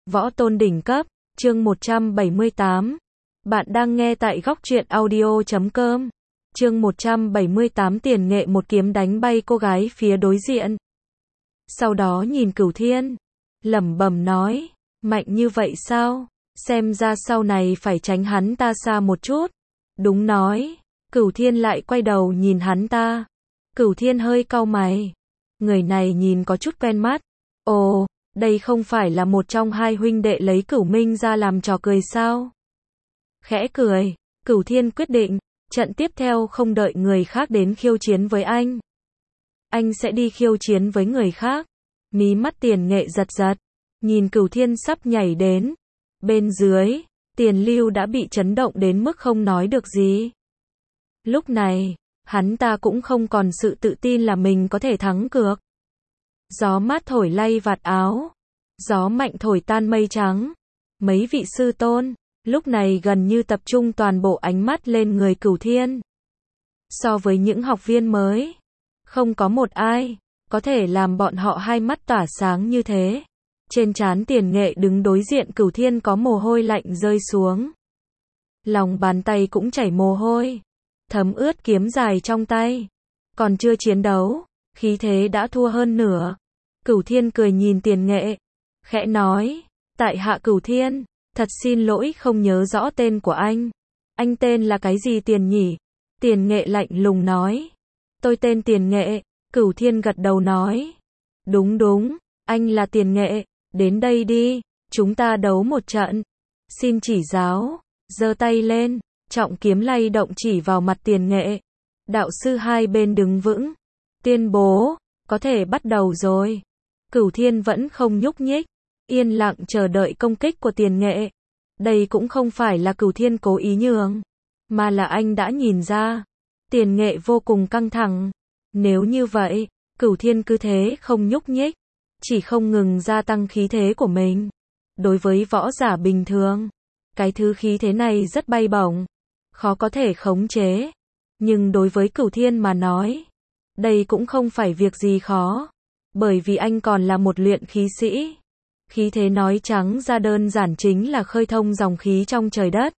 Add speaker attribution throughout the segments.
Speaker 1: Võ tôn đỉnh cấp, chương 178. Bạn đang nghe tại góc truyện audio.com. Chương 178 Tiền Nghệ một kiếm đánh bay cô gái phía đối diện. Sau đó nhìn Cửu Thiên, lẩm bẩm nói, mạnh như vậy sao? Xem ra sau này phải tránh hắn ta xa một chút. Đúng nói, Cửu Thiên lại quay đầu nhìn hắn ta. Cửu Thiên hơi cau mày. Người này nhìn có chút quen mắt. Ồ, đây không phải là một trong hai huynh đệ lấy Cửu Minh ra làm trò cười sao? Khẽ cười, Cửu Thiên quyết định, trận tiếp theo không đợi người khác đến khiêu chiến với anh. Anh sẽ đi khiêu chiến với người khác. Mí mắt Tiền Nghệ giật giật, nhìn Cửu Thiên sắp nhảy đến. Bên dưới, Tiền Lưu đã bị chấn động đến mức không nói được gì. Lúc này, hắn ta cũng không còn sự tự tin là mình có thể thắng cược. Gió mát thổi lay vạt áo, gió mạnh thổi tan mây trắng. Mấy vị sư tôn, lúc này gần như tập trung toàn bộ ánh mắt lên người Cửu Thiên. So với những học viên mới, không có một ai có thể làm bọn họ hai mắt tỏa sáng như thế. Trên trán Tiền Nghệ đứng đối diện Cửu Thiên có mồ hôi lạnh rơi xuống. Lòng bàn tay cũng chảy mồ hôi, thấm ướt kiếm dài trong tay. Còn chưa chiến đấu, khí thế đã thua hơn nửa. Cửu Thiên cười nhìn Tiền Nghệ, khẽ nói, tại hạ Cửu Thiên, thật xin lỗi không nhớ rõ tên của anh. Anh tên là cái gì Tiền nhỉ? Tiền Nghệ lạnh lùng nói, tôi tên Tiền Nghệ. Cửu Thiên gật đầu nói, đúng đúng, anh là Tiền Nghệ, đến đây đi, chúng ta đấu một trận. Xin chỉ giáo, giơ tay lên, trọng kiếm lay động chỉ vào mặt Tiền Nghệ. Đạo sư hai bên đứng vững, tuyên bố, có thể bắt đầu rồi. Cửu Thiên vẫn không nhúc nhích, yên lặng chờ đợi công kích của Tiền Nghệ. Đây cũng không phải là Cửu Thiên cố ý nhường, mà là anh đã nhìn ra, Tiền Nghệ vô cùng căng thẳng. Nếu như vậy, Cửu Thiên cứ thế không nhúc nhích, chỉ không ngừng gia tăng khí thế của mình. Đối với võ giả bình thường, cái thứ khí thế này rất bay bổng, khó có thể khống chế. Nhưng đối với Cửu Thiên mà nói, đây cũng không phải việc gì khó, bởi vì anh còn là một luyện khí sĩ. Khí thế nói trắng ra đơn giản chính là khơi thông dòng khí trong trời đất,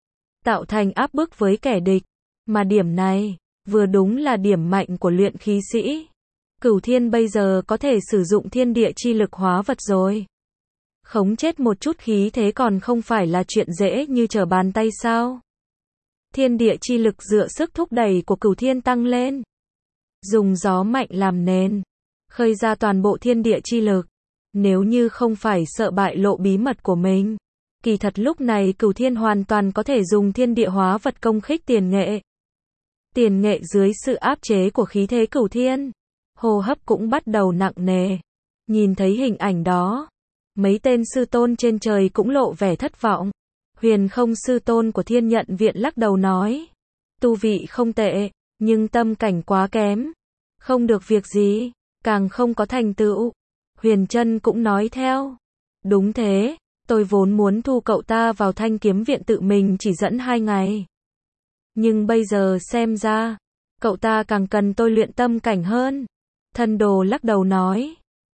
Speaker 1: tạo thành áp bức với kẻ địch, mà điểm này, vừa đúng là điểm mạnh của luyện khí sĩ. Cửu Thiên bây giờ có thể sử dụng thiên địa chi lực hóa vật rồi. Khống chết một chút khí thế còn không phải là chuyện dễ như trở bàn tay sao? Thiên địa chi lực dựa sức thúc đẩy của Cửu Thiên tăng lên. Dùng gió mạnh làm nền, khơi ra toàn bộ thiên địa chi lực. Nếu như không phải sợ bại lộ bí mật của mình, kỳ thật lúc này Cửu Thiên hoàn toàn có thể dùng thiên địa hóa vật công kích Tiền Nghệ. Tiền Nghệ dưới sự áp chế của khí thế Cửu Thiên, hô hấp cũng bắt đầu nặng nề. Nhìn thấy hình ảnh đó, mấy tên sư tôn trên trời cũng lộ vẻ thất vọng. Huyền Không sư tôn của Thiên Nhận viện lắc đầu nói, tu vị không tệ, nhưng tâm cảnh quá kém, không được việc gì, càng không có thành tựu. Huyền Trân cũng nói theo, đúng thế, tôi vốn muốn thu cậu ta vào Thanh Kiếm viện tự mình chỉ dẫn 2 ngày. Nhưng bây giờ xem ra, cậu ta càng cần tôi luyện tâm cảnh hơn. Thân đồ lắc đầu nói,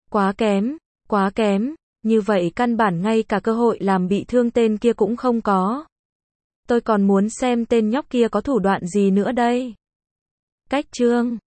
Speaker 1: quá kém, như vậy căn bản ngay cả cơ hội làm bị thương tên kia cũng không có. Tôi còn muốn xem tên nhóc kia có thủ đoạn gì nữa đây. Cách chương